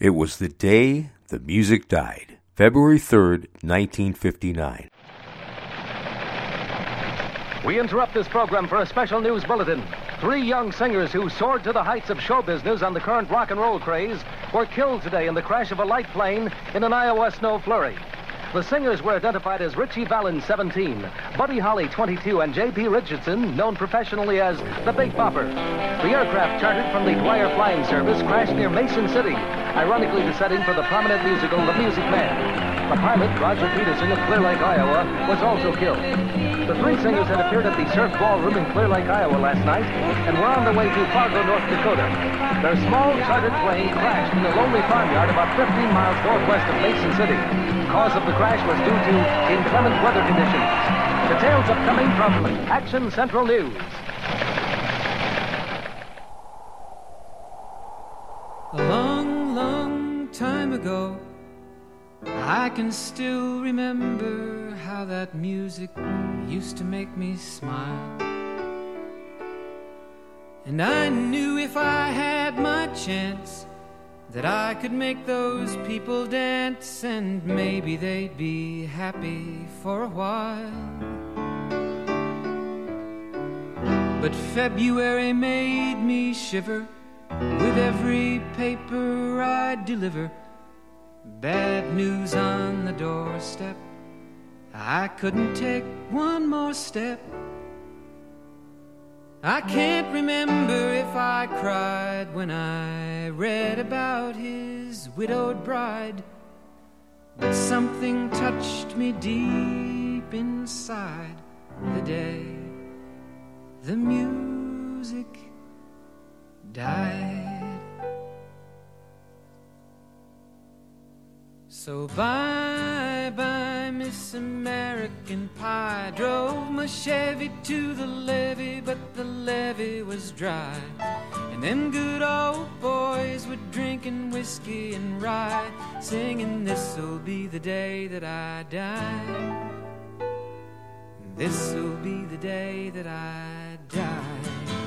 It was the day the music died, February 3rd, 1959. We interrupt this program for a special news bulletin. 3 young singers who soared to the heights of show business on the current rock and roll craze were killed today in the crash of a light plane in an Iowa snow flurry. The singers were identified as Richie Valens, 17, Buddy Holly, 22, and J.P. Richardson, known professionally as the Big Bopper. The aircraft chartered from the Dwyer Flying Service crashed near Mason City, ironically the setting for the prominent musical The Music Man. The pilot, Roger Peterson of Clear Lake, Iowa, was also killed. The 3 singers had appeared at the Surf Ballroom in Clear Lake, Iowa last night and were on their way to Fargo, North Dakota. Their small chartered plane crashed in a lonely farmyard about 15 miles northwest of Mason City. The cause of the crash was due to inclement weather conditions. Details upcoming from Action Central News. A long, long time ago, I can still remember how that music used to make me smile. And I knew if I had my chance that I could make those people dance, and maybe they'd be happy for a while. But February made me shiver with every paper I deliver. Bad news on the doorstep, I couldn't take one more step. I can't remember if I cried when I read about his widowed bride, but something touched me deep inside the day the music died. So bye-bye, Miss American Pie. Drove my Chevy to the levee, but the levee was dry. And them good old boys were drinking whiskey and rye, singing, this'll be the day that I die. This'll be the day that I die.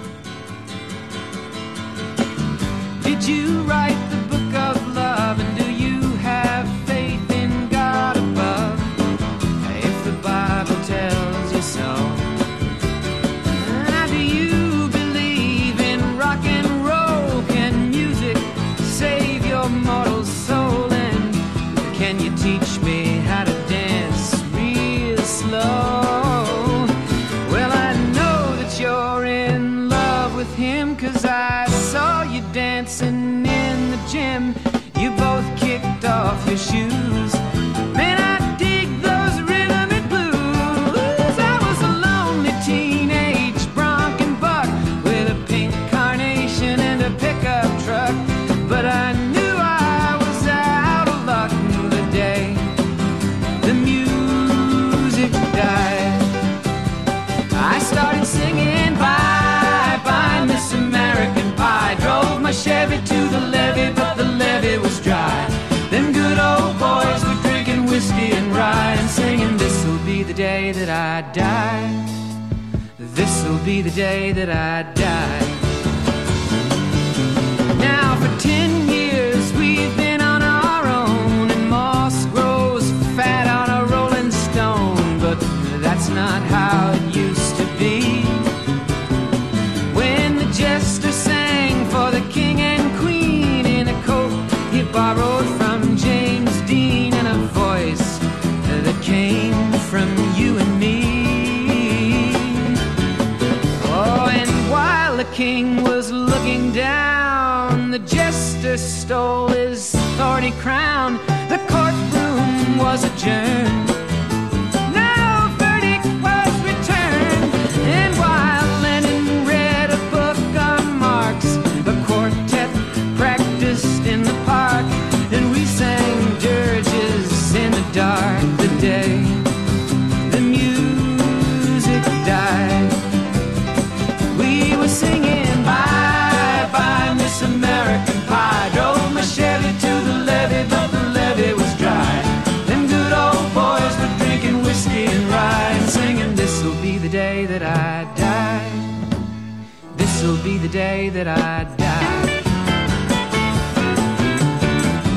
Did you write the book of love, and do you have faith in God above? If the Bible tells you so. Do you believe in rock and roll? Can music save your mortal soul? And can you teach me how to dance real slow? Well, I know that you're in love with him, 'cause I saw you dancing in the gym. You both kicked off your shoes. Man, I dig those rhythm and blues. I was a lonely teenage bronc and buck with a pink carnation and a pickup truck, but I knew I was out of luck the day the music died. I started singing bye-bye, Miss American Pie. Drove my Chevy to the levee, but the levee was dry. Them good old boys were drinking whiskey and rye and singing, this'll be the day that I die. This'll be the day that I die. Now for 10 years we've been on our own, and moss grows fat on a rolling stone, but that's not how it used to be. When the jester sang for the king and queen in a coat he borrowed from James Dean, and a voice that came from you and me. Oh, and while the king was looking down, the jester stole his thorny crown. The courtroom was adjourned. No verdict was returned. And while Lenin read a book on Marx, the quartet practiced in the park, and we sang dirges in the dark the day the music died. We were singing bye-bye, Miss American Pie. Drove my Chevy to the levee, but the levee was dry. Them good old boys were drinking whiskey and rye and singing, this'll be the day that I die. This'll be the day that I die.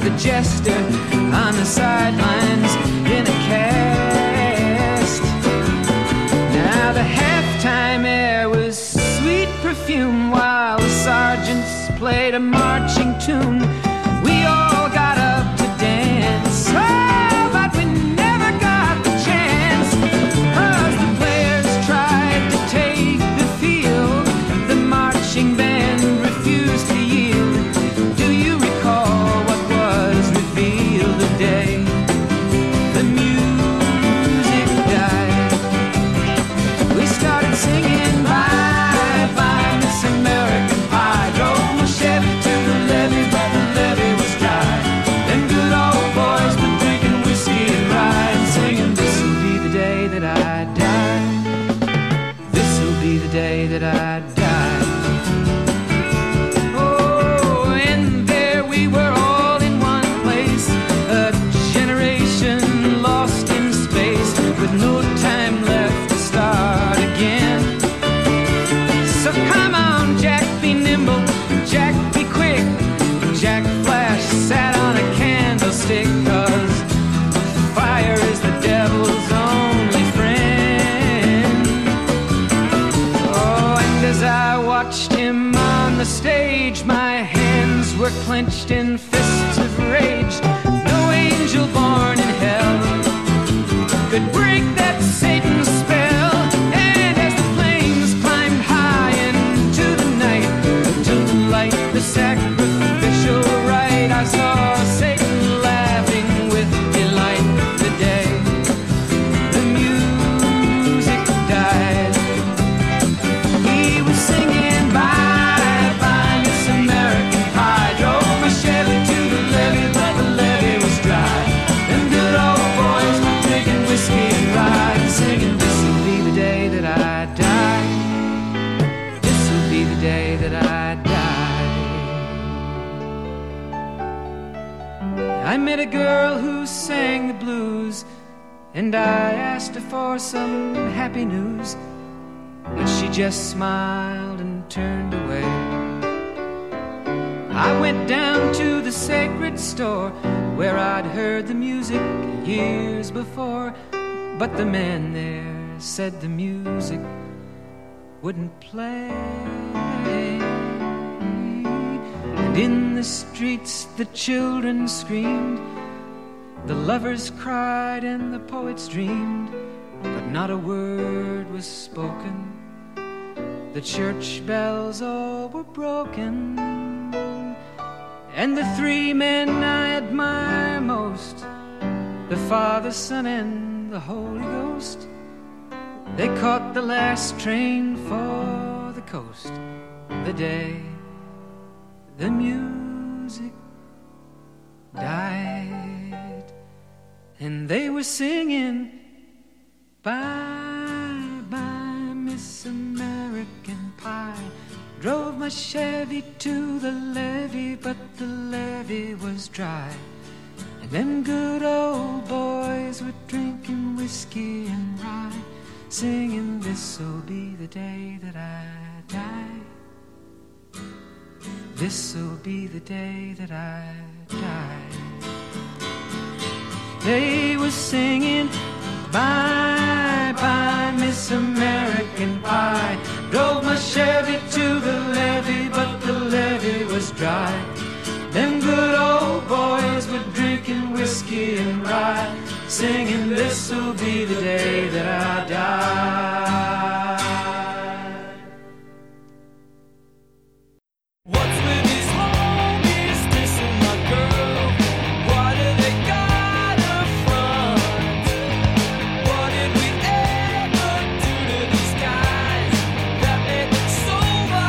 the jester on the sidelines in a cast. Now the halftime air was sweet perfume while the sergeants played a marching tune. We all got up to dance, oh, but we never got the chance, 'cause the players tried to take the field. The marching band refused to yield. Do you recall what was revealed the day the music died? We started singing bye bye Miss American Pie. Drove my Chevy to the levee, but the levee was dry. Them good old boys were drinking whiskey and rye and singing, this'll be the day that I die. This'll be the day that I die. Oh, and there we were all in one place, a generation lost in space with no time left to start again. So come on, Jack, be nimble, Jack, be quick. Jack Flash sat on a candlestick, 'cause fire is the devil's only friend. Oh, and as I watched him on the stage, my hands were clenched in fists of rage. No angel born in hell could break that Satan's spell. And as the flames climbed high into the night to light the sacrificial rite, I saw Satan laughing with delight the day the music died. He was singing bye bye Miss American Pie. Drove my Chevy to the levee, but the levee was dry. Them good old boys were drinking whiskey and rye and singing, this'll be the day that I die. This'll be the day that I die. I met a girl who sang the blues, and I asked her for some happy news, but she just smiled and turned away. I went down to the sacred store where I'd heard the music years before, but the man there said the music wouldn't play. And in the streets the children screamed, the lovers cried and the poets dreamed, but not a word was spoken. The church bells all were broken, and the three men I admire most, the Father, Son, and the Holy Ghost, they caught the last train for the coast the day the music died. And they were singing bye bye Miss American Pie. Drove my Chevy to the levee, but the levee was dry. And them good old boys were drinking whiskey and rye, singing, this'll be the day that I die. This'll be the day that I die. They were singing bye bye Miss American Pie. Drove my Chevy to the levee, but the levee was dry. Them good old boys were drinking whiskey and rye, singing, this'll be the day that I die. What's with these homies dissing my girl? Why do they got a front? What did we ever do to these guys that made them so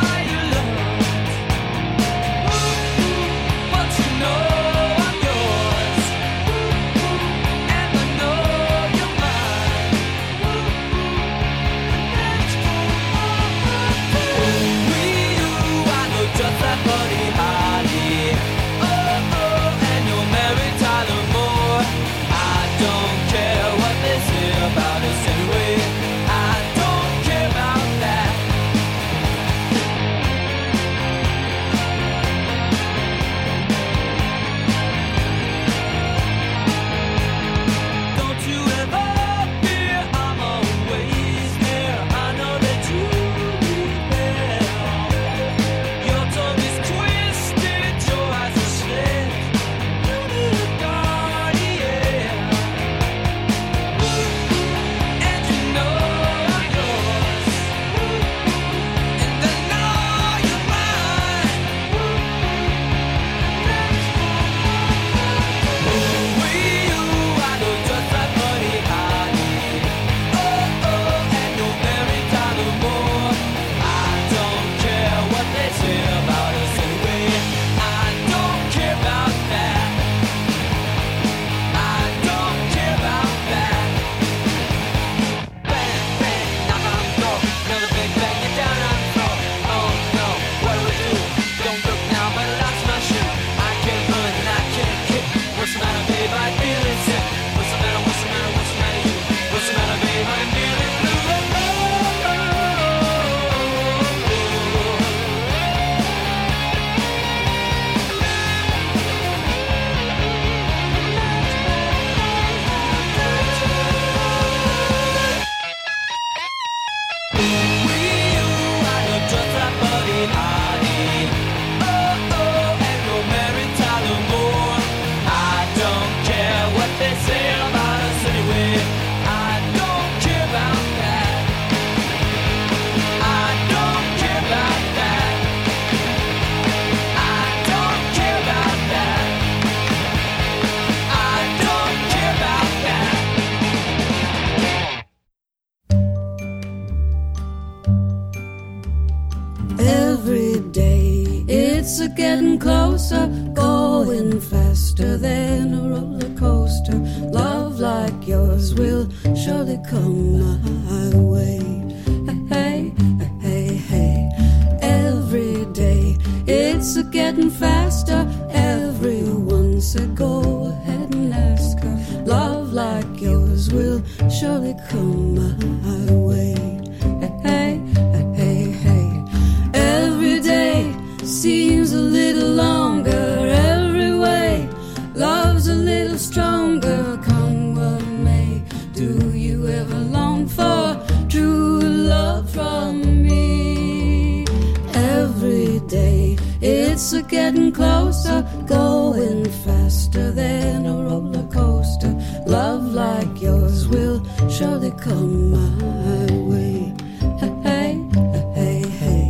It's a getting closer, going faster than a roller coaster. Love like yours will surely come my way. Hey, hey, hey, every day it's a getting faster. Everyone said go ahead and ask her. Love like yours will surely come my way. Hey, hey, hey, every day seems a little longer. Every way love's a little stronger. Come what may, do you ever long for true love from me? Every day it's a getting closer, going faster than a roller coaster. Love like yours will surely come my way. Hey, hey, hey.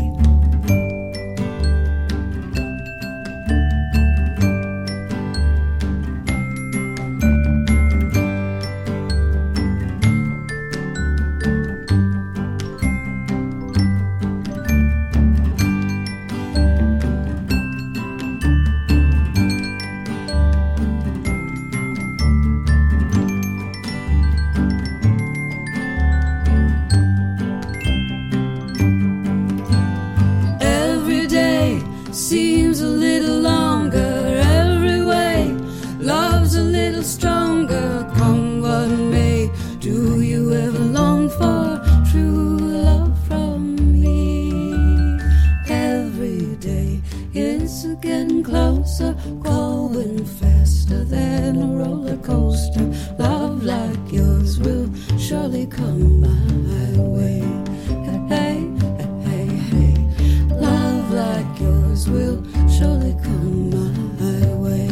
Seems a little longer. Every way love's a little stronger. Come what may, do you ever long for true love from me? Every day it's getting closer, going faster than a roller coaster. Love like yours will surely come my way. Hey, hey, hey, love like yours will surely come my way.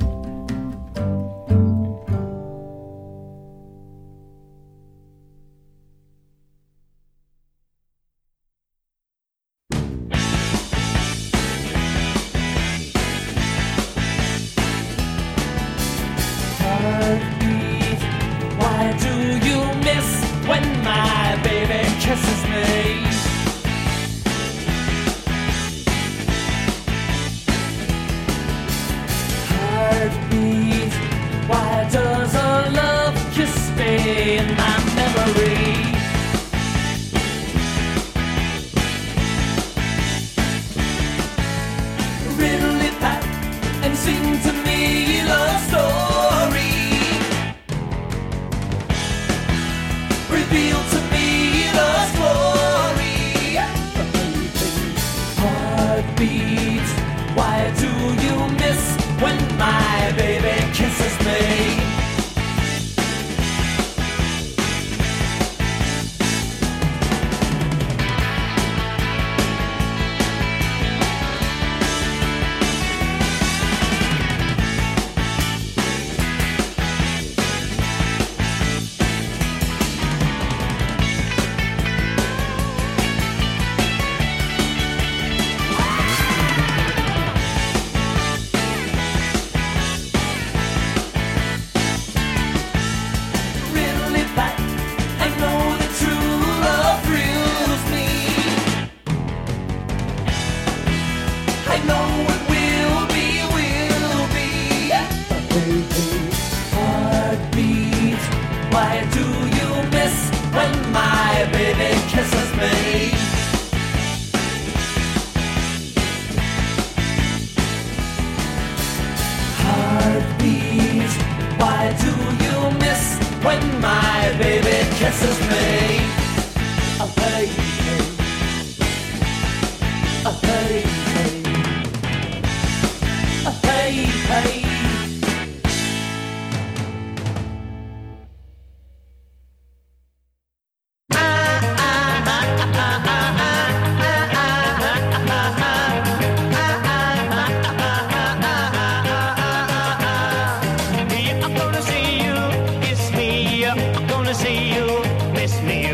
Heartbeat, why do you miss when my baby kisses me? Heartbeat, why does our love kiss stay in my memory? Riddle it back and sing to me a love story. Reveal to me love's glory. Heartbeat, why do you miss when my baby kisses me? Kisses me. Oh, hey, hey. Oh, hey, hey. Oh, hey, hey. I'm gonna see you, miss me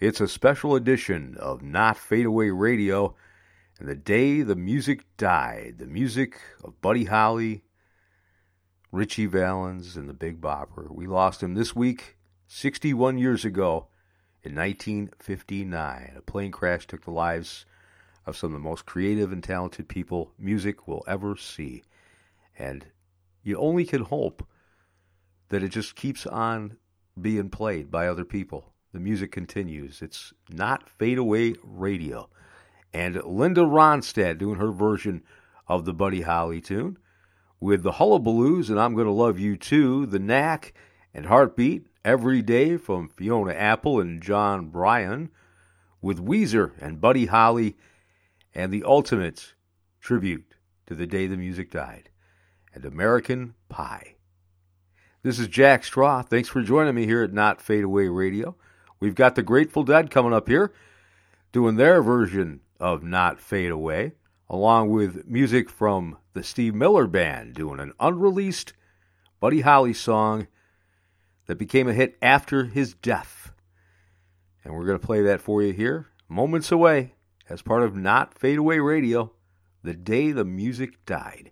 It's a special edition of Not Fade Away Radio and the day the music died. The music of Buddy Holly, Ritchie Valens, and the Big Bopper. We lost him this week, 61 years ago, in 1959. A plane crash took the lives of some of the most creative and talented people music will ever see. And you only can hope that it just keeps on being played by other people. The music continues. It's Not Fade Away Radio. And Linda Ronstadt doing her version of the Buddy Holly tune with the Hullabaloos and I'm Gonna Love You Too, The Knack and Heartbeat, Every Day from Fiona Apple and John Bryan, with Weezer and Buddy Holly, and the ultimate tribute to the day the music died, and American Pie. This is Jack Straw. Thanks for joining me here at Not Fade Away Radio. We've got the Grateful Dead coming up here, doing their version of Not Fade Away, along with music from the Steve Miller Band, doing an unreleased Buddy Holly song that became a hit after his death. And we're going to play that for you here, moments away, as part of Not Fade Away Radio, the day the music died.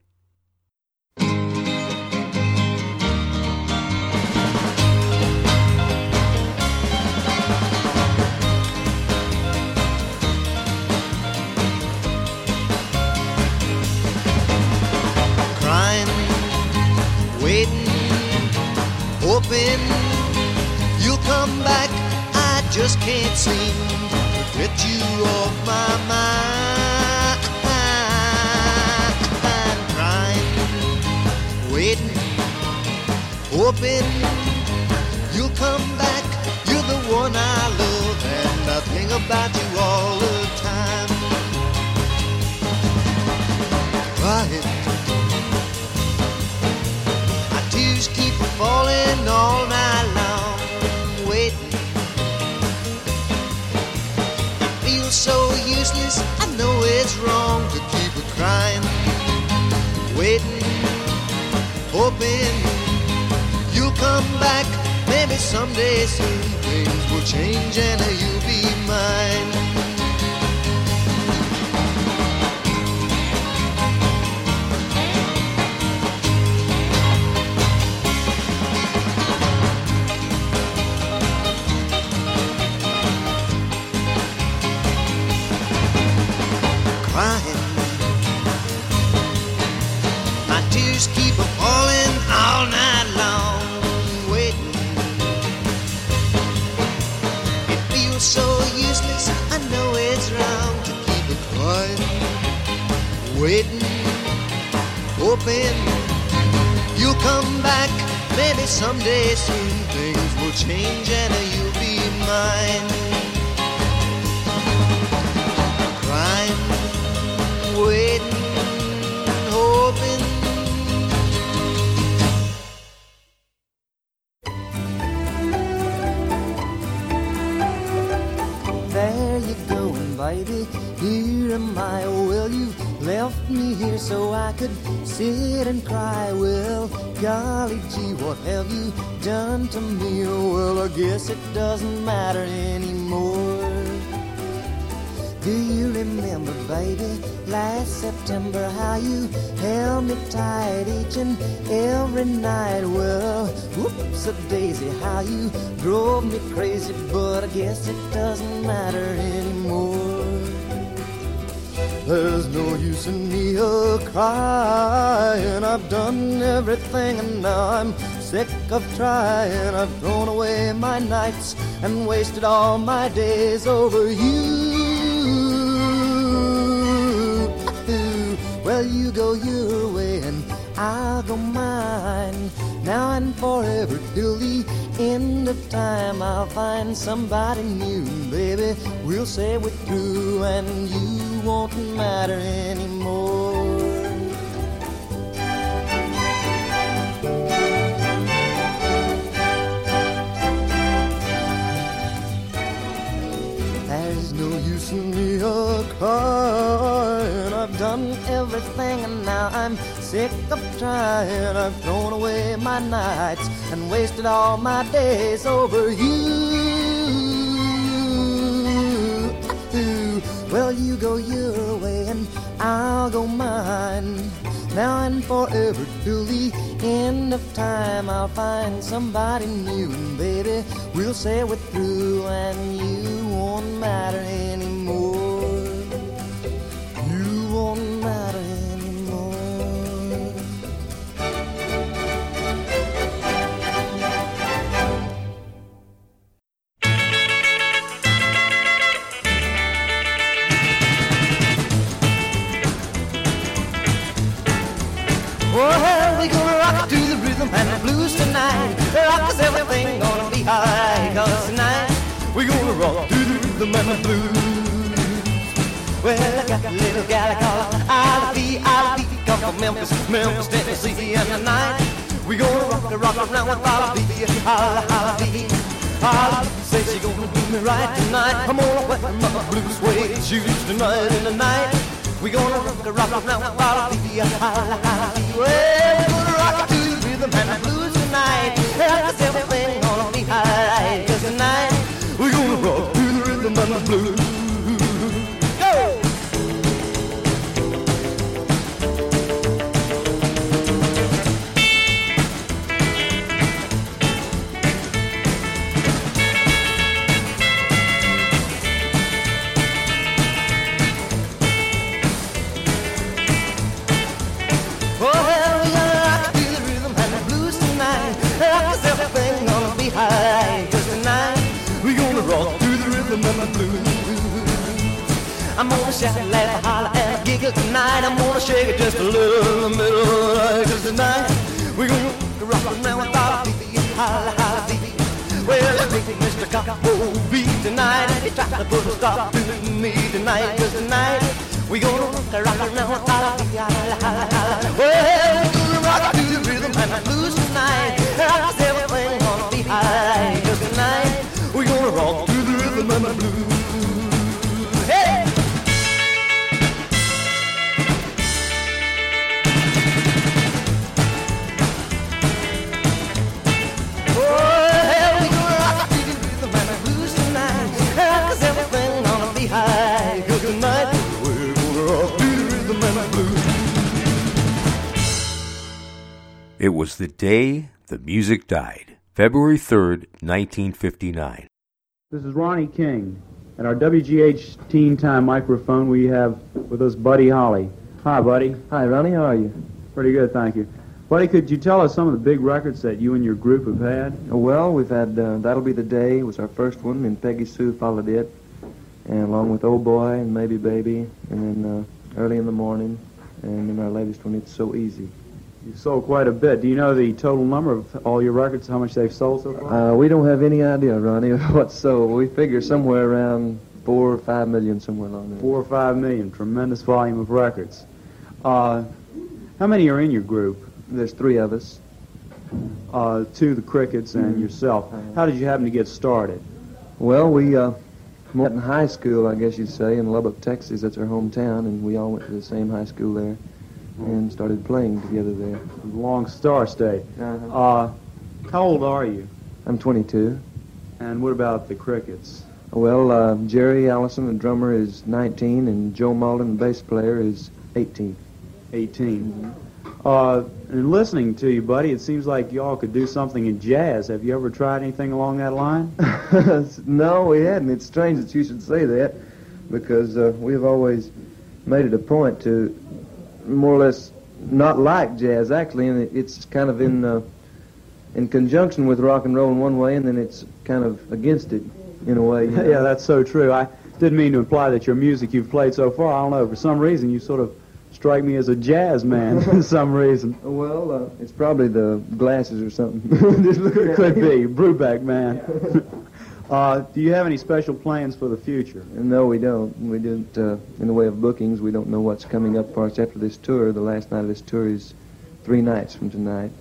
Waiting, hoping you'll come back. I just can't seem to get you off my mind. I'm crying, waiting, hoping you'll come back. You're the one I love, and I think about you all the time. Crying, tears keep falling all night long, waiting. It feels so useless, I know it's wrong to keep it crying. Waiting, hoping you'll come back. Maybe someday soon things will change and you'll be mine. Keep falling all night long, waiting. It feels so useless, I know it's wrong to keep it quiet. Waiting, hoping you'll come back. Maybe someday soon things will change and you'll be mine. Crying, waiting, hoping. Baby, here am I. Well, you left me here so I could sit and cry. Well, golly gee, what have you done to me? Well, I guess it doesn't matter anymore. Do you remember, baby, last September, how you held me tight each and every night? Well, whoops-a-daisy, how you drove me crazy, but I guess it doesn't matter anymore. There's no use in me crying. I've done everything and now I'm sick of trying. I've thrown away my nights and wasted all my days over you. Well, you go your way and I'll go mine. Now and forever till the end of time, I'll find somebody new. Baby, we'll say we're through and you won't matter anymore. There's no use in me crying. I've done everything and now I'm sick of trying. I've thrown away my nights and wasted all my days over you. Well, you go your way and I'll go mine. Now and forever till the end of time, I'll find somebody new, and baby, we'll say we're through, and you won't matter anymore. You won't matter anymore. Well, we gonna rock to the rhythm and the blues tonight. Rock 'cause everything gonna be alright. 'Cause tonight we gonna rock to the rhythm and the blues. Well, I got a little gal called Ivy, come from Memphis, Tennessee. And tonight we gonna rock around with Ivy, Ivy. Say she gonna do me right tonight. I'm gonna wet my blue suede shoes tonight. And tonight we gonna rock around with Ivy, Ivy. Well, we're gonna rock to the rhythm and the blues tonight. 'Cause everything gonna be alright. 'Cause tonight we're gonna rock to the rhythm and the blues. Go! I'm gonna shout, laugh, holler, and giggle tonight. I'm gonna shake it just a little in the middle of the night. 'Cause tonight we're gonna rock around with our baby, holla, holla, baby. Well, I think Mr. Coppo beat tonight. He tried to put a stop to me tonight. 'Cause tonight we're gonna rock around with our baby, holla, holla, holla. Well, we're gonna rock to the rhythm and the blues tonight. 'Cause everything's gonna be alright. 'Cause tonight we're gonna rock to the rhythm and the blues. Hey! It was the day the music died, February 3rd, 1959. This is Ronnie King. At our WGH Teen Time microphone, we have with us Buddy Holly. Hi, Buddy. Hi, Ronnie. How are you? Pretty good, thank you. Buddy, could you tell us some of the big records that you and your group have had? Well, we've had That'll Be the Day was our first one, and Peggy Sue followed it, and along with Oh Boy and Maybe Baby, and then Early in the Morning, and then our latest one, It's So Easy. You've sold quite a bit. Do you know the total number of all your records, how much they've sold so far? We don't have any idea, Ronnie, what's sold. We figure somewhere around 4 or 5 million, somewhere along there. 4 or 5 million. Tremendous volume of records. How many are in your group? There's 3 of us. 2 the Crickets and yourself. How did you happen to get started? Well, we met in high school, I guess you'd say, in Lubbock, Texas. That's our hometown, and we all went to the same high school there and started playing together there. Long Star State. How old are you? I'm 22. And what about the Crickets? Well, Jerry Allison, the drummer, is 19, and Joe Malden, the bass player, is 18. 18. And listening to you, Buddy, it seems like y'all could do something in jazz. Have you ever tried anything along that line? No, we hadn't. It's strange that you should say that, because we've always made it a point to more or less not like jazz, actually, and it's kind of in conjunction with rock and roll in one way, and then it's kind of against it in a way. You know? Yeah, that's so true. I didn't mean to imply that your music you've played so far, I don't know, for some reason you sort of strike me as a jazz man for some reason. Well, it's probably the glasses or something. It could be. Brubeck, man. Do you have any special plans for the future? No, we don't. We didn't, in the way of bookings, we don't know what's coming up for us after this tour. The last night of this tour is 3 nights from tonight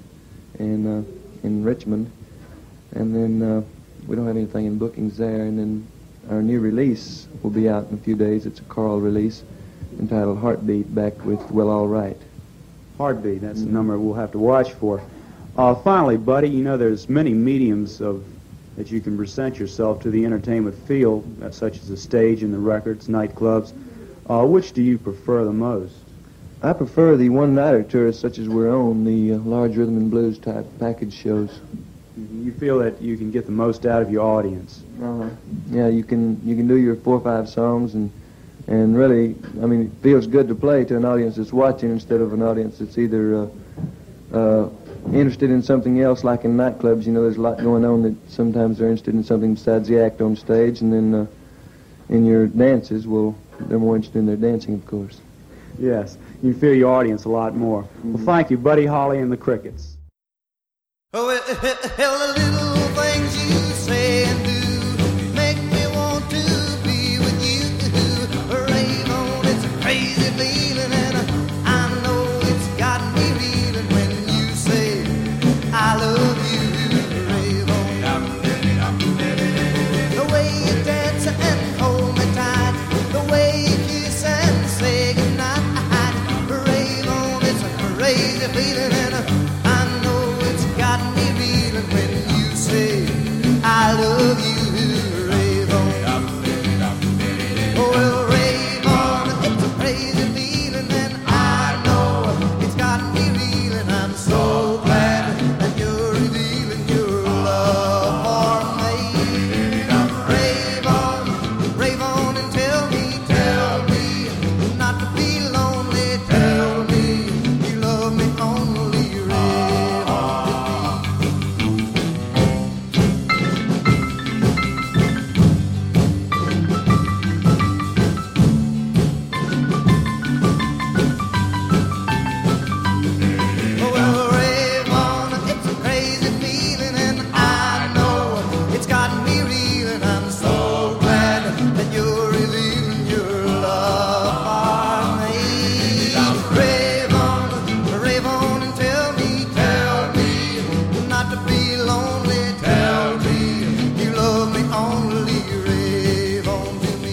in Richmond. And then we don't have anything in bookings there. And then our new release will be out in a few days. It's a choral release entitled Heartbeat, back with Well All Right. Heartbeat, that's the number we'll have to watch for. Finally, Buddy, you know there's many mediums of that you can present yourself to the entertainment field, such as the stage and the records, nightclubs. Which do you prefer the most? I prefer the one-nighter tours such as we're on, the large rhythm and blues type package shows. You feel that you can get the most out of your audience. Yeah, you can do your 4 or 5 songs and really, I mean, it feels good to play to an audience that's watching instead of an audience that's either interested in something else, like in nightclubs. You know, there's a lot going on that sometimes they're interested in something besides the act on stage, and then in your dances, well, they're more interested in their dancing, of course. Yes, you feel your audience a lot more. Well, thank you, Buddy Holly and the Crickets. Oh, well, the little things you say and do make me want to be with you. Rave on, it's a crazy feeling, and I know it's got me reeling when you say I love you. Rave on. The way you dance and hold me tight, the way you kiss and say goodnight. Rave on, it's a crazy feeling, and I know it's got me reeling when you say I love you. Rave on. Oh, well, rave on, it's a crazy feeling, and I know it's got me reeling. I'm so glad that you're revealing your love for me. Rave on and tell me not to be lonely. Tell me you love me only. Rave on. Oh, well, rave on, it's a crazy feeling, and I know it's got me reeling. I'm so glad that you're revealing your love for me. Rave on and tell me not to be lonely. Tell me you love me only. Rave on to me.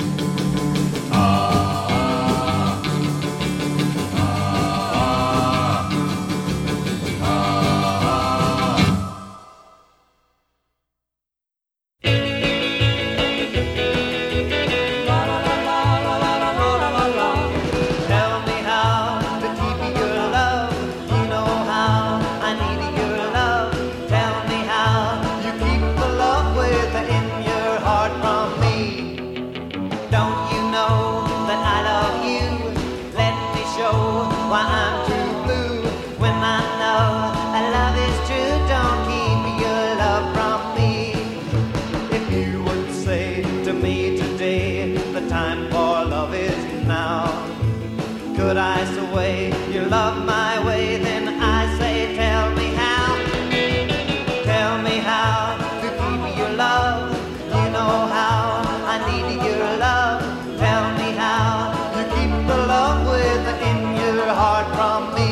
Tell me how to keep your love. You know how I need your love. Tell me how you keep the love within your heart from me. Don't you know that I love you? Let me show why I'm too blue. When I know that love is true, don't keep your love from me. If you would say to me today, the time for love is now. Could I sway your love my way? Then I say, tell me how. Tell me how to keep your love. You know how I need your love. Tell me how you keep the love within your heart from me.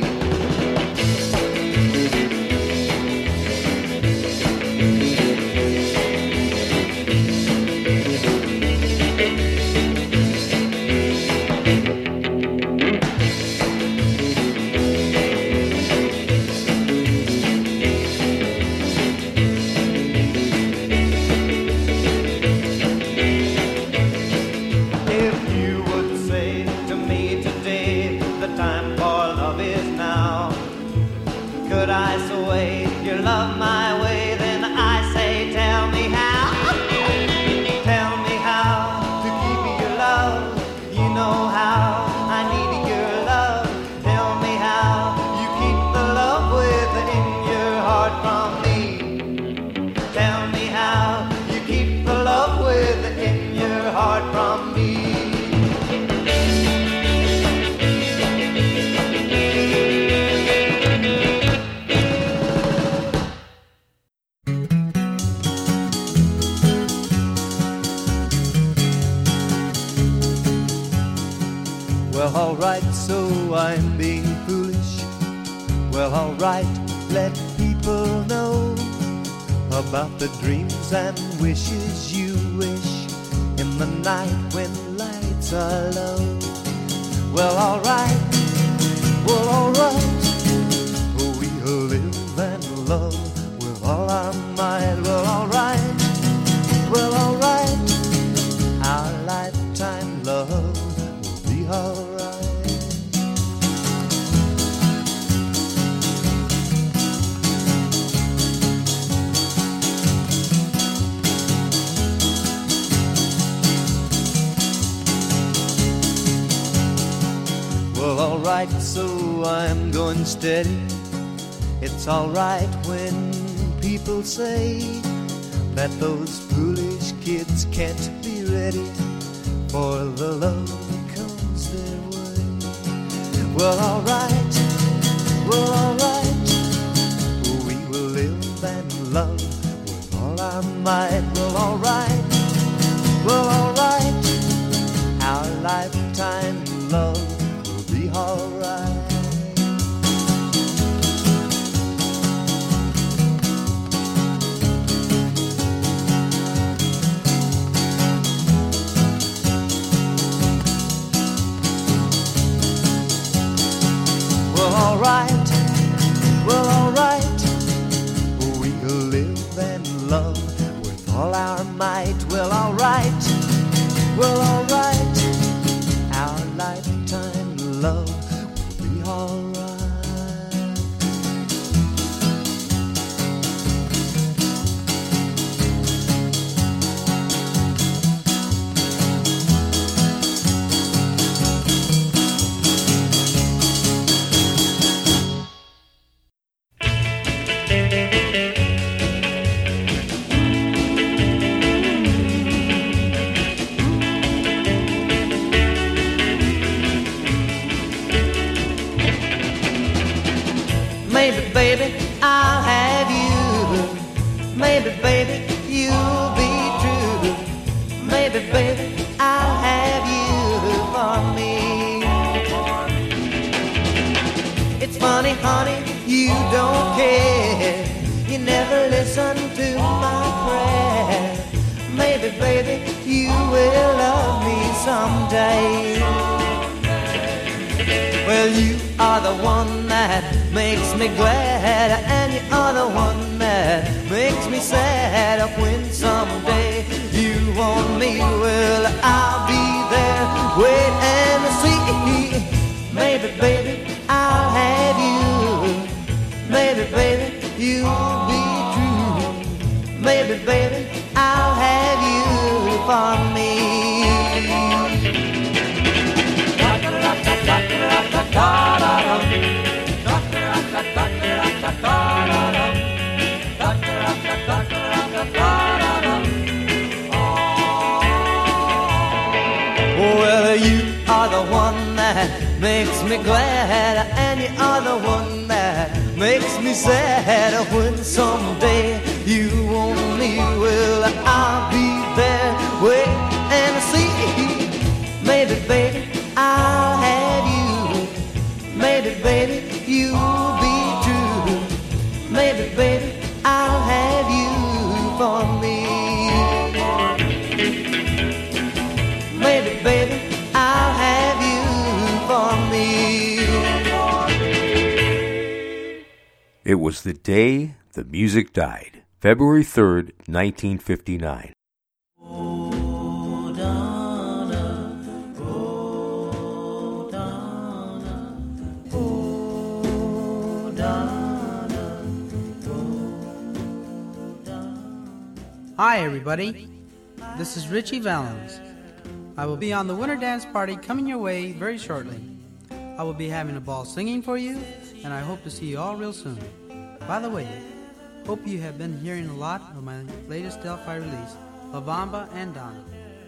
If you would say to me today, the time for love is now. Could I sway your love my way? Then I say, tell me how. Tell me how to keep your love. You know how I need your love. Tell me how you keep the love within your heart from me. Tell me how you keep the love within your heart from me. Well, alright, so I'm being foolish. Well, alright, let people know about the dreams and wishes you wish in the night when lights are low. Well, alright, we'll live and love with all our might. Well, so I'm going steady. It's alright when people say that those foolish kids can't be ready for the love that comes their way. Well, alright, we will live and love with all our might. Well, alright, our lifetime love will be alright. Well, alright, we'll live and love with all our might. Well, alright, our lifetime love will be alright. Maybe, baby, I'll have you. Maybe, baby, you'll be true. Maybe, baby, I'll have you for me. It's funny, honey, you don't care. You never listen to my prayer. Maybe, baby, you will love me someday. Well, you are the one that makes me glad, and you are the one that makes me sad. When someday you want me, well, I'll be there, wait and see. Maybe, baby, I'll have you. Maybe, baby, you'll be true. Maybe, baby, I'll have you for me. Well, you are the one that makes me glad, and you are the one that makes me sad. When someday you want me, well, I'll be there, wait and see. Maybe, baby, I'll have you. Maybe, baby, you'll be true. Maybe, baby, I'll have you for me. Maybe, baby, I'll have you for me. It was the day the music died, February 3rd, 1959. Hi, everybody. This is Richie Valens. I will be on the Winter Dance Party coming your way very shortly. I will be having a ball singing for you, and I hope to see you all real soon. By the way, hope you have been hearing a lot of my latest Delphi release, La Bamba and Donna.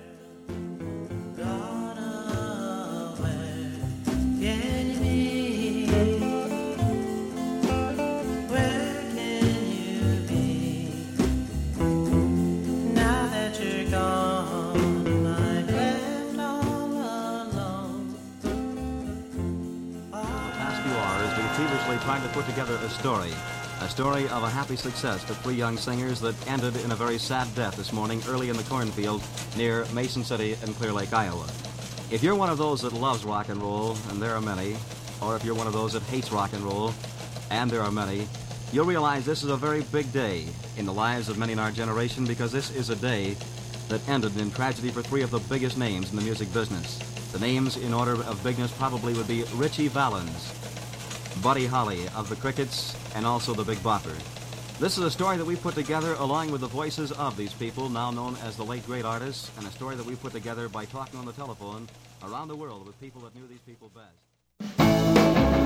Trying to put together a story of a happy success to three young singers that ended in a very sad death this morning early in the cornfield near Mason City in Clear Lake, Iowa. If you're one of those that loves rock and roll, and there are many, or if you're one of those that hates rock and roll, and there are many, you'll realize this is a very big day in the lives of many in our generation, because this is a day that ended in tragedy for three of the biggest names in the music business. The names in order of bigness probably would be Richie Valens, Buddy Holly of the Crickets, and also the Big Bopper. This is a story that we put together along with the voices of these people, now known as the late great artists, and a story that we put together by talking on the telephone around the world with people that knew these people best.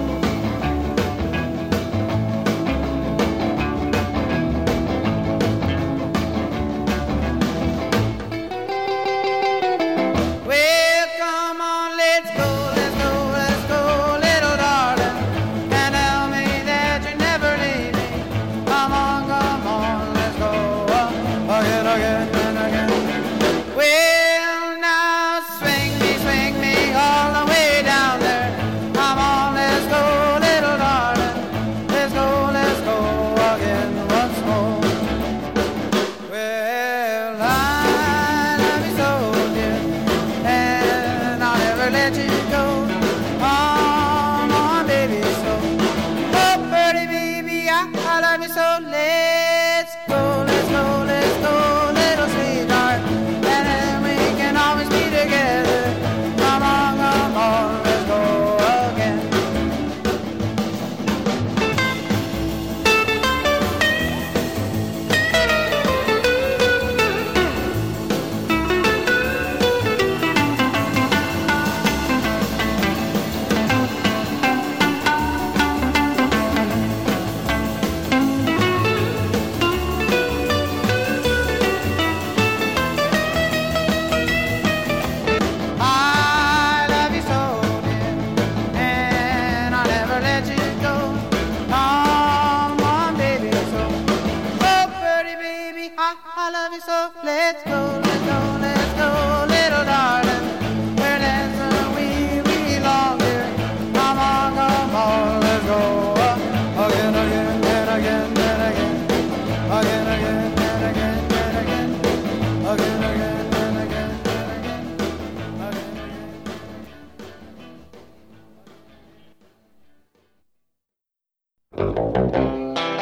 love you so. Let's go, let's go, let's go, little sweetheart. And then we can always be together. Come on, let's go again. So let's go, let's go, let's go, little darling. Where dancing we belong here. Come on, let's go again, again, and again, and again, again, again, and again, and again, again, again, and again, and again.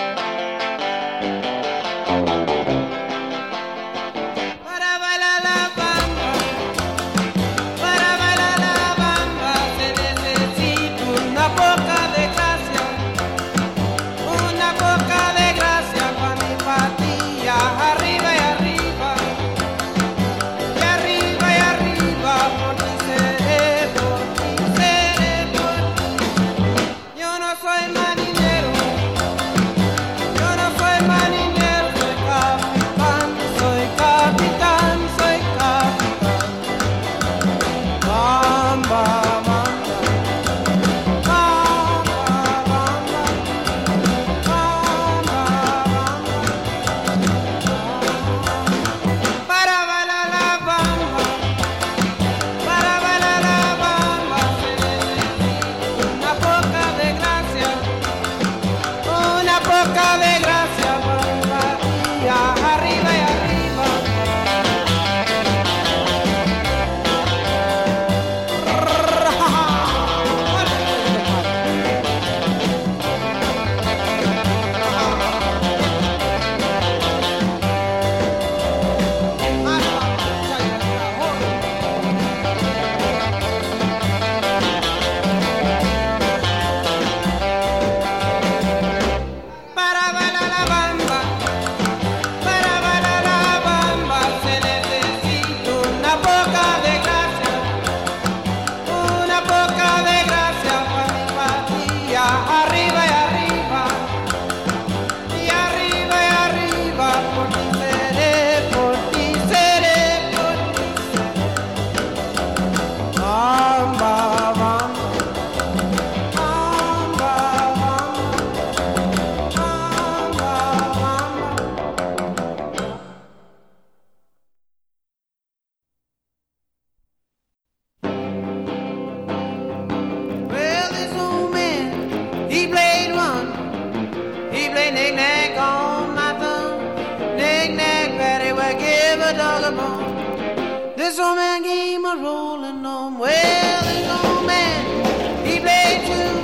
This old man came a rolling on. Well, this old man, he played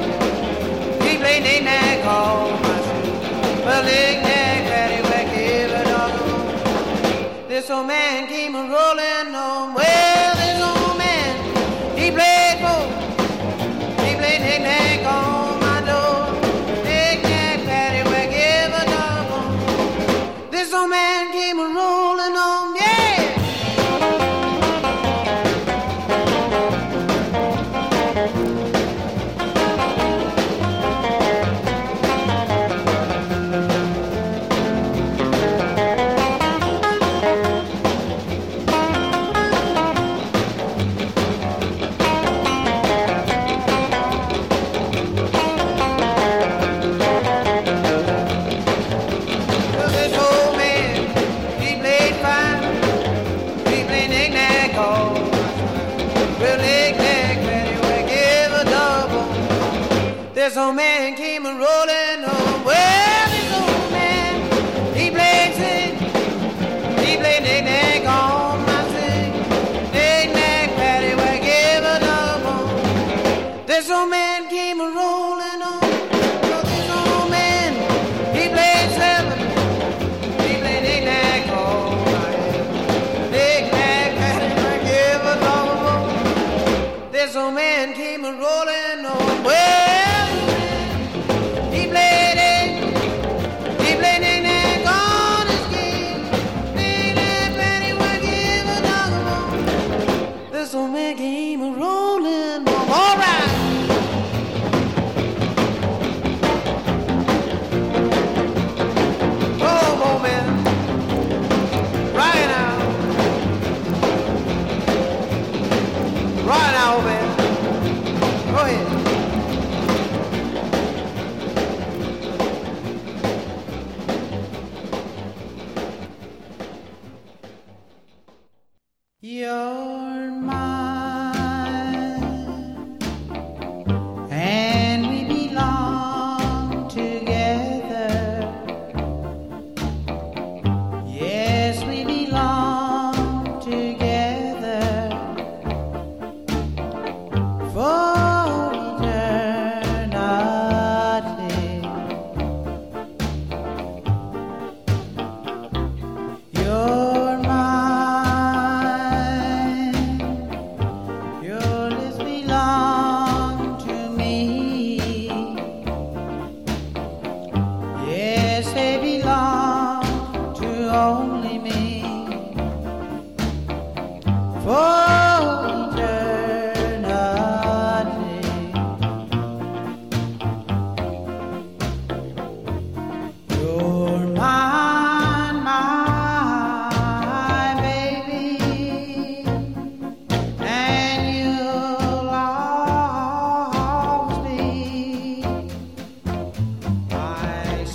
too. He played knick-knack all my shoes. Well, knick-knack, paddywhack, give a dog a bone. This old man came a rolling on. Well, this old man, he played four. He played knick-knack on my door. Knick-knack, paddywhack, give a dog a bone. This old man came a rolling on. Yeah. This old man came a rolling home. Well, this old man, he played sing. He played knick-knack on my sing. Knick-knack, paddywhack, give a dog bone. This old man came a rolling home. So this old man, he played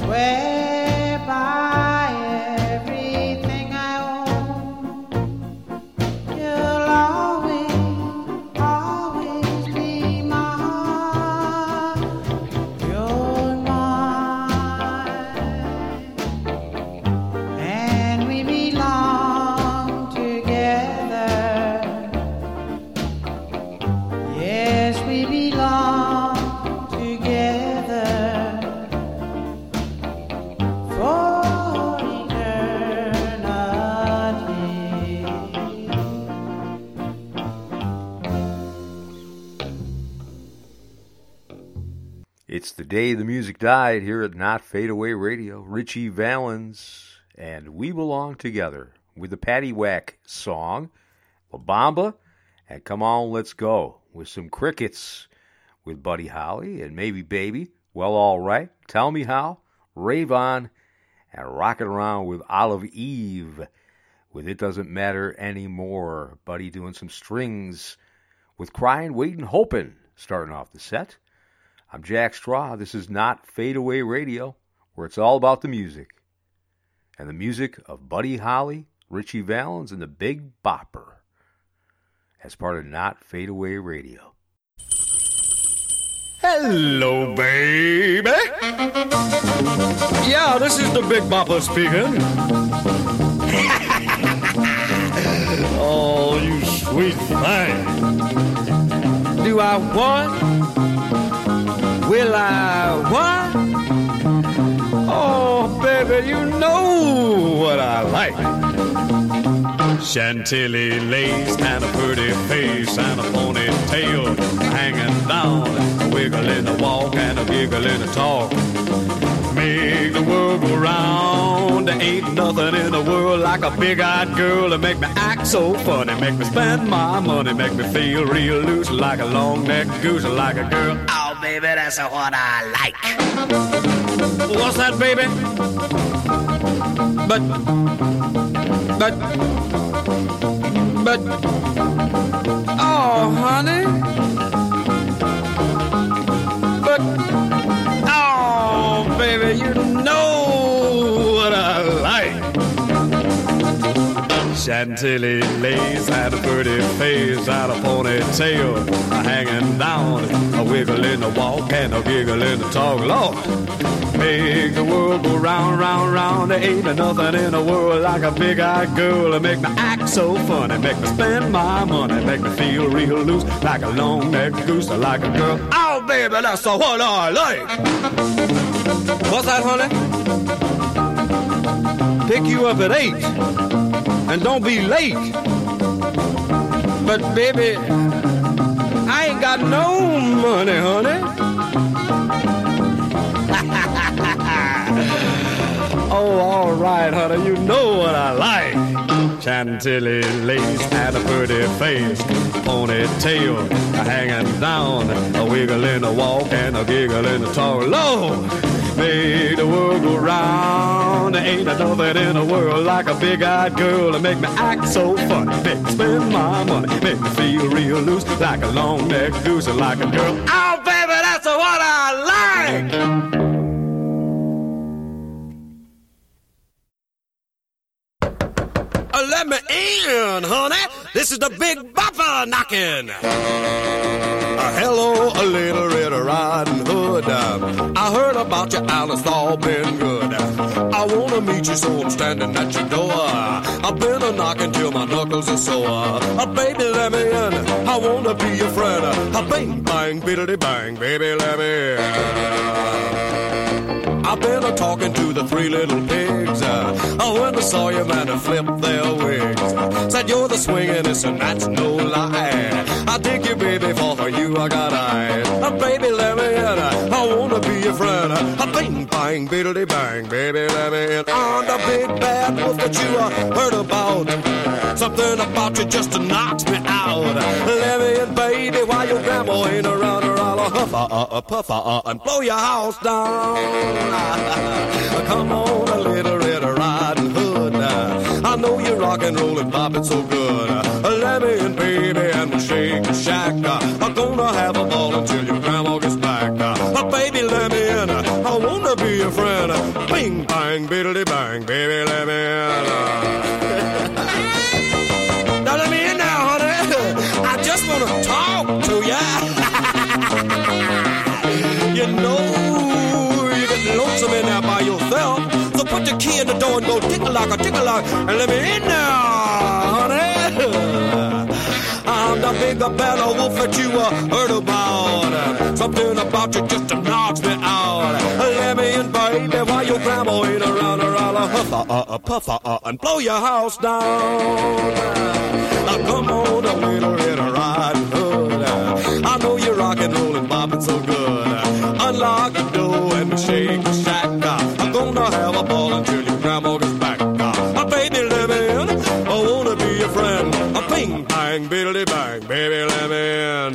Swear by everything I own. You'll always be mine. You're mine, and we belong together. Yes, we belong together for eternity. It's the day the music died here at Not Fade Away Radio. Richie Valens and We Belong Together with the Patty Whack song, La Bamba, and Come On, Let's Go with some crickets with Buddy Holly and Maybe Baby, Well All Right, Tell Me How, Rave On, and Rockin' Around with Olive Eve with It Doesn't Matter Anymore. Buddy doing some strings with Cryin', Waitin', Hopin' starting off the set. I'm Jack Straw. This is Not Fade Away Radio, where it's all about the music. And the music of Buddy Holly, Richie Valens, and the Big Bopper as part of Not Fade Away Radio. Hello, baby. Yeah, this is the Big Bopper speaking. Oh, you sweet thing. Do I want? Will I what? Oh, baby, you know what I like. Chantilly lace and a pretty face and a ponytail hanging down, a wiggle in the walk and a giggle in the talk. Make the world go round. There ain't nothing in the world like a big-eyed girl to make me act so funny, make me spend my money, make me feel real loose like a long-necked goose, like a girl. Oh, baby, that's what I like. What's that, baby? But, oh, honey. But, oh, baby, you know what I like. Chantilly lace and a pretty face and a ponytail hanging down, a wiggle in the walk and a giggle in the talk. Lord, make the world go round, round, round. There ain't nothing in the world like a big-eyed girl to make me act so funny, make me spend my money, make me feel real loose like a long-necked goose, like a girl. Oh, baby, that's what I like. What's that, honey? Pick you up at 8 and don't be late. But, baby, I ain't got no money, honey. Oh, all right, honey, you know what I like. Chantilly lace and a pretty face, ponytail hanging down, a wiggle in the walk and a giggle in the talk. Lord, make the world go round. There ain't nothing in the world like a big-eyed girl to make me act so funny, make me spend my money, make me feel real loose like a long-necked goose, like a girl. Oh, baby, that's what I like. Let me in, honey. This is the Big Bopper knocking. Hello, a little Red Riding Hood. I heard about you, and it's all been good. I want to meet you, so I'm standing at your door. I've been a-knocking till my knuckles are sore. Baby, let me in. I want to be your friend. Bang, bang, biddly bang, baby, let me in. I've been a-talking to the three little pigs. When I saw you, man, I flipped their wigs. Said you're the swingin'est, and that's no lie. I dig you, baby, for you I got eyes. Baby, let me in. I wanna be your friend. Bang, bang, biddly bang, baby, let me in. On the big bad wolf that you heard about. Something about you just knocks me out. Let me in, baby, while your grandma ain't around her. I'll puff and blow your house down. Come on, a little Red Riding Hood. I know you rock and roll and bop it so good. Let me in, baby, and we'll shake the shack. I'm gonna have a ball until your grandma gets back. Baby, let me in. I wanna be your friend. in. Bing, bang, biddly bang, baby, let me in. Now let me in now, honey. I just want to talk to ya. You know you get lonesome in there by yourself. So put the key in the door and go tick-a-lock, and let me in now, honey. I'm the big bad wolf that you heard about. Something about you just knocks me out. Let me in, baby, while your grandma ain't around her. I'll puff and blow your house down. Come on, a little riding hood. I know you're rock and rollin', bopping so good. Unlock the door and shake the shack. I'm gonna have a ball until your grandma gets back. Baby, let me in. I wanna be your friend. Bing, bang, biddly bang, baby, let me in.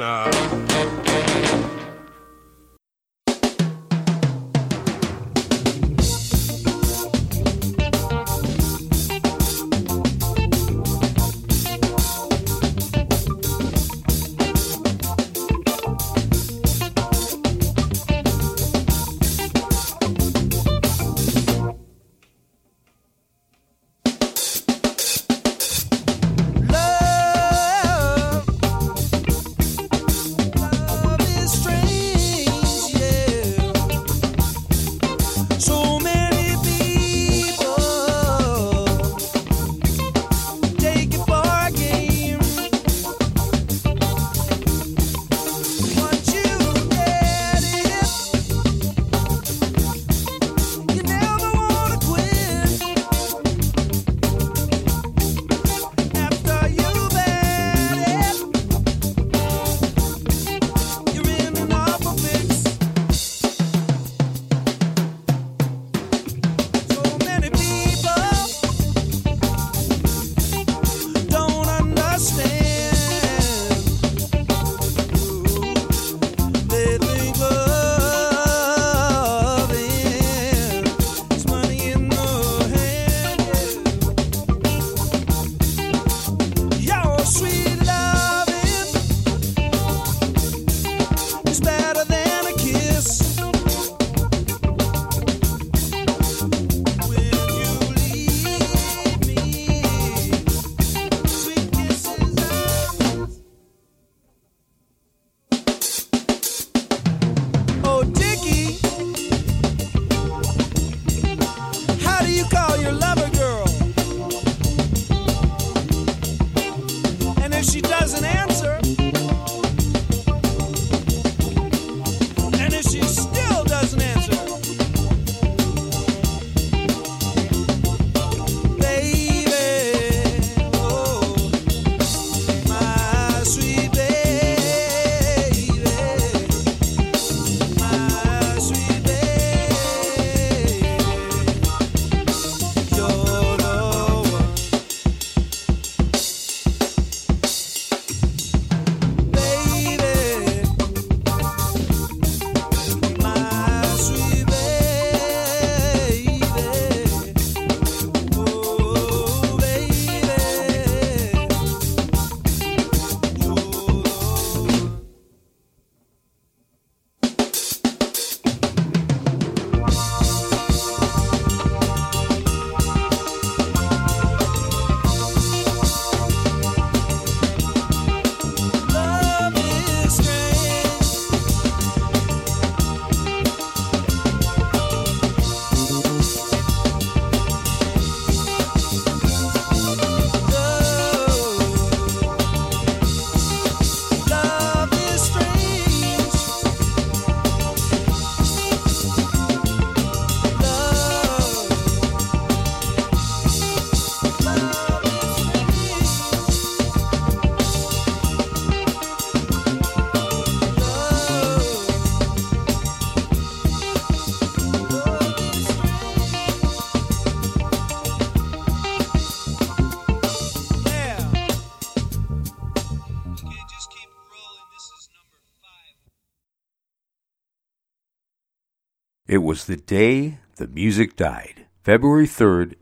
It was the day the music died, February 3rd,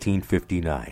1959.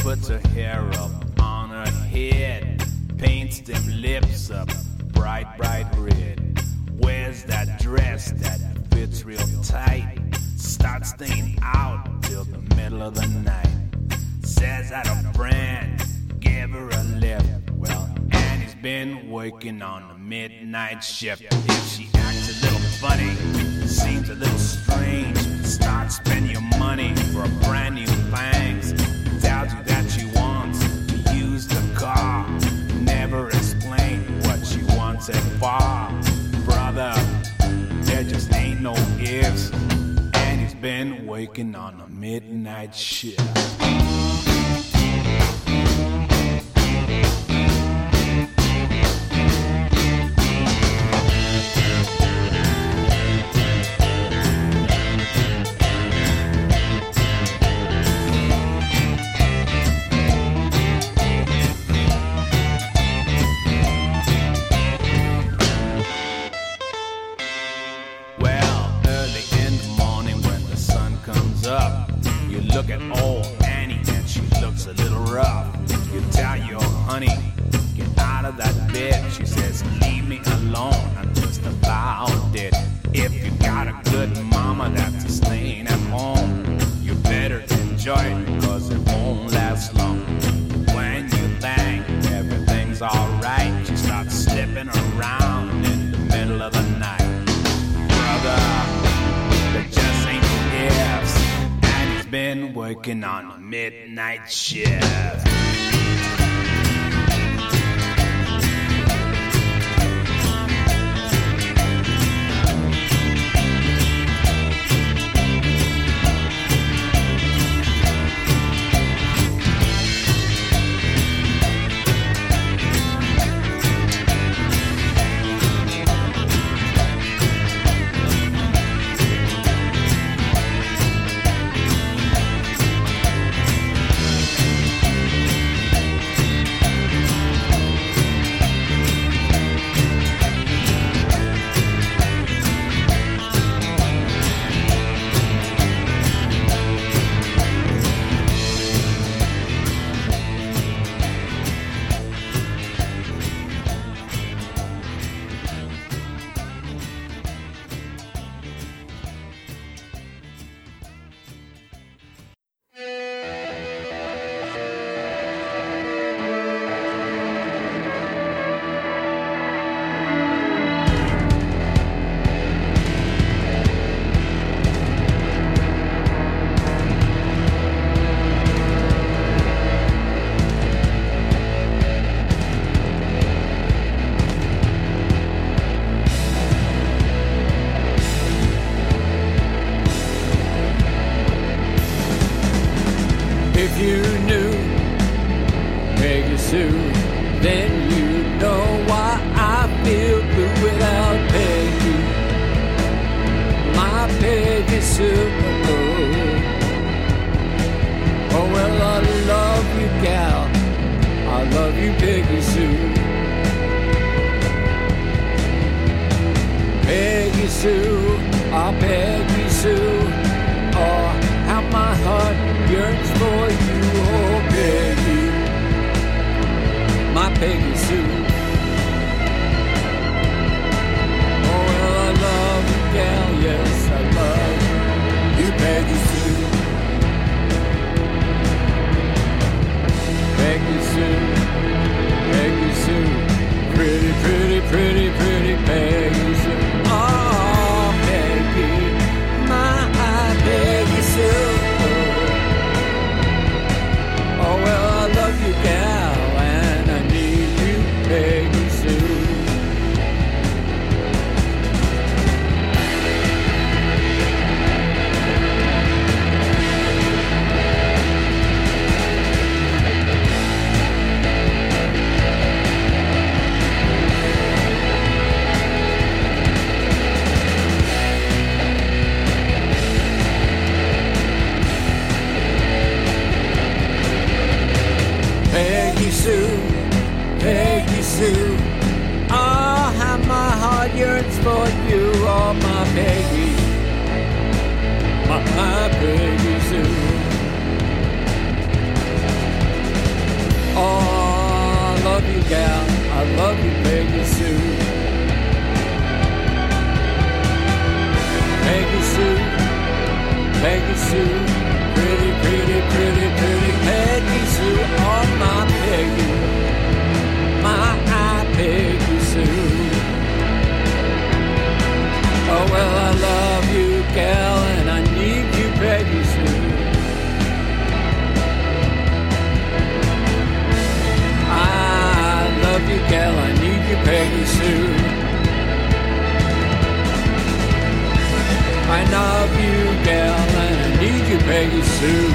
puts her hair up on her head, paints them lips up bright, bright red, wears that dress that fits real tight, starts staying out till the middle of the night, says that a friend gave her a lift. Well, Annie's been working on the midnight shift. If she acts a little funny, seems a little strange, start spending your money for a brand new Bangs, tells you that she wants to use the car, never explain what she wants it for. Brother, there just ain't no ifs, and he's been working on a midnight shift. Look at old Annie and she looks a little rough. You tell your honey, get out of that bed. She says, leave me alone, I'm just about dead. If you got a good mama that's staying at home, you better enjoy it, cause it won't last long. When you think everything's alright, she starts slipping around in the middle of the night. Brother, there just ain't no ifs, been working on a midnight shift. you, gal. I love you, Peggy Sue. Peggy Sue, Peggy Sue, pretty, pretty, pretty, pretty Peggy Sue. Oh, my Peggy, my Peggy Sue. Oh, well, I love you, gal, and I need you, Peggy Sue. I love you, gal, I need you, Peggy Sue. I love you, gal, and I need you, Peggy Sue.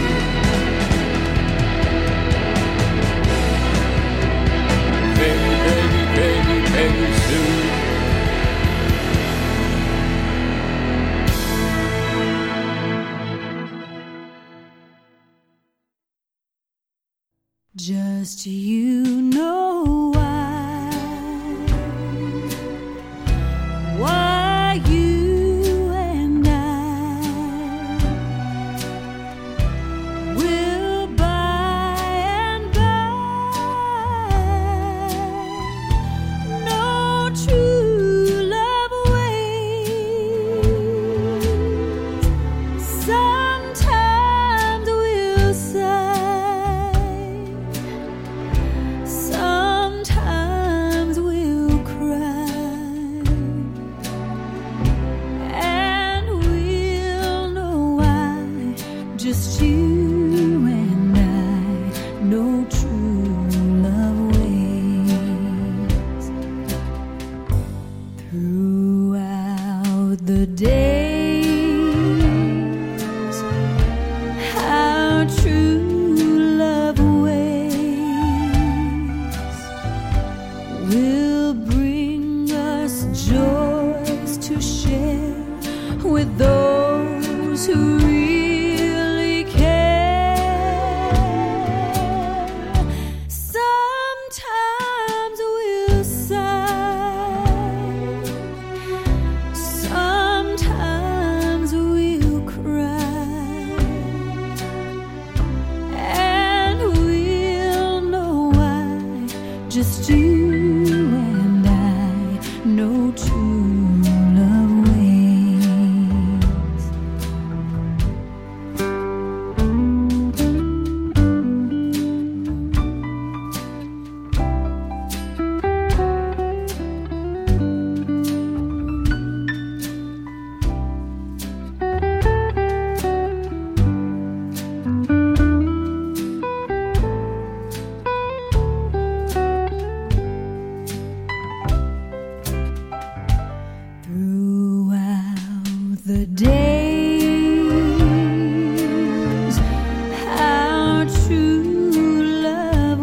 Peggy, Peggy, Peggy, Peggy Sue. Just you know why you and I will by and by no true love waits. Sometimes we'll sigh, sometimes we'll cry, and we'll know why. Just you and I know true love waits. Throughout the days, how true love waits will bring us joys to share with those who really care. Sometimes we'll sigh, sometimes we'll cry, and we'll know why. Just you and I know true love waits. Throughout the days, how true love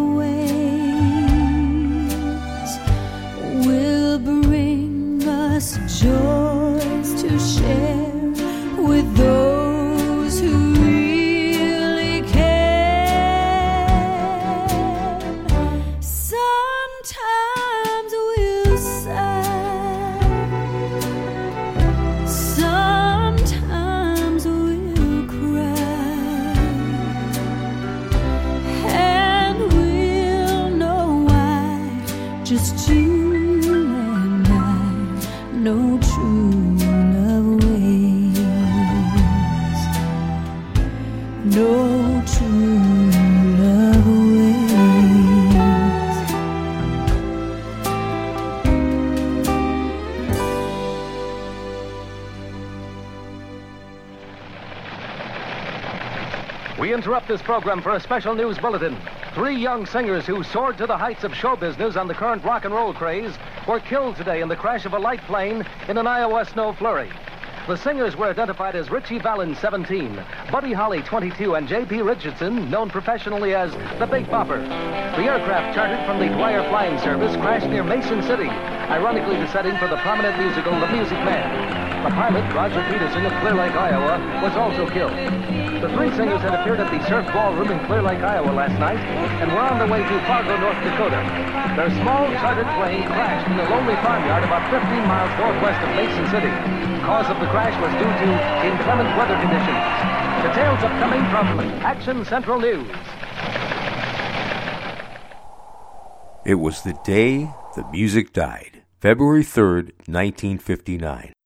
waits will bring us joys to share with those who really care. Sometimes we'll sigh, sometimes we'll cry, and we'll know why. Just you and I know true love waits. No true love waits. We interrupt this program for a special news bulletin. 3 young singers who soared to the heights of show business on the current rock and roll craze were killed today in the crash of a light plane in an Iowa snow flurry. The singers were identified as Richie Valens, 17, Buddy Holly, 22, and J.P. Richardson, known professionally as the Big Bopper. The aircraft chartered from the Dwyer Flying Service crashed near Mason City, ironically the setting for the prominent musical The Music Man. The pilot, Roger Peterson of Clear Lake, Iowa, was also killed. The 3 singers had appeared at the Surf Ballroom in Clear Lake, Iowa last night and were on their way to Fargo, North Dakota. Their small chartered plane crashed in a lonely farmyard about 15 miles northwest of Mason City. The cause of the crash was due to inclement weather conditions. Details upcoming from Action Central News. It was the day the music died, February 3rd, 1959.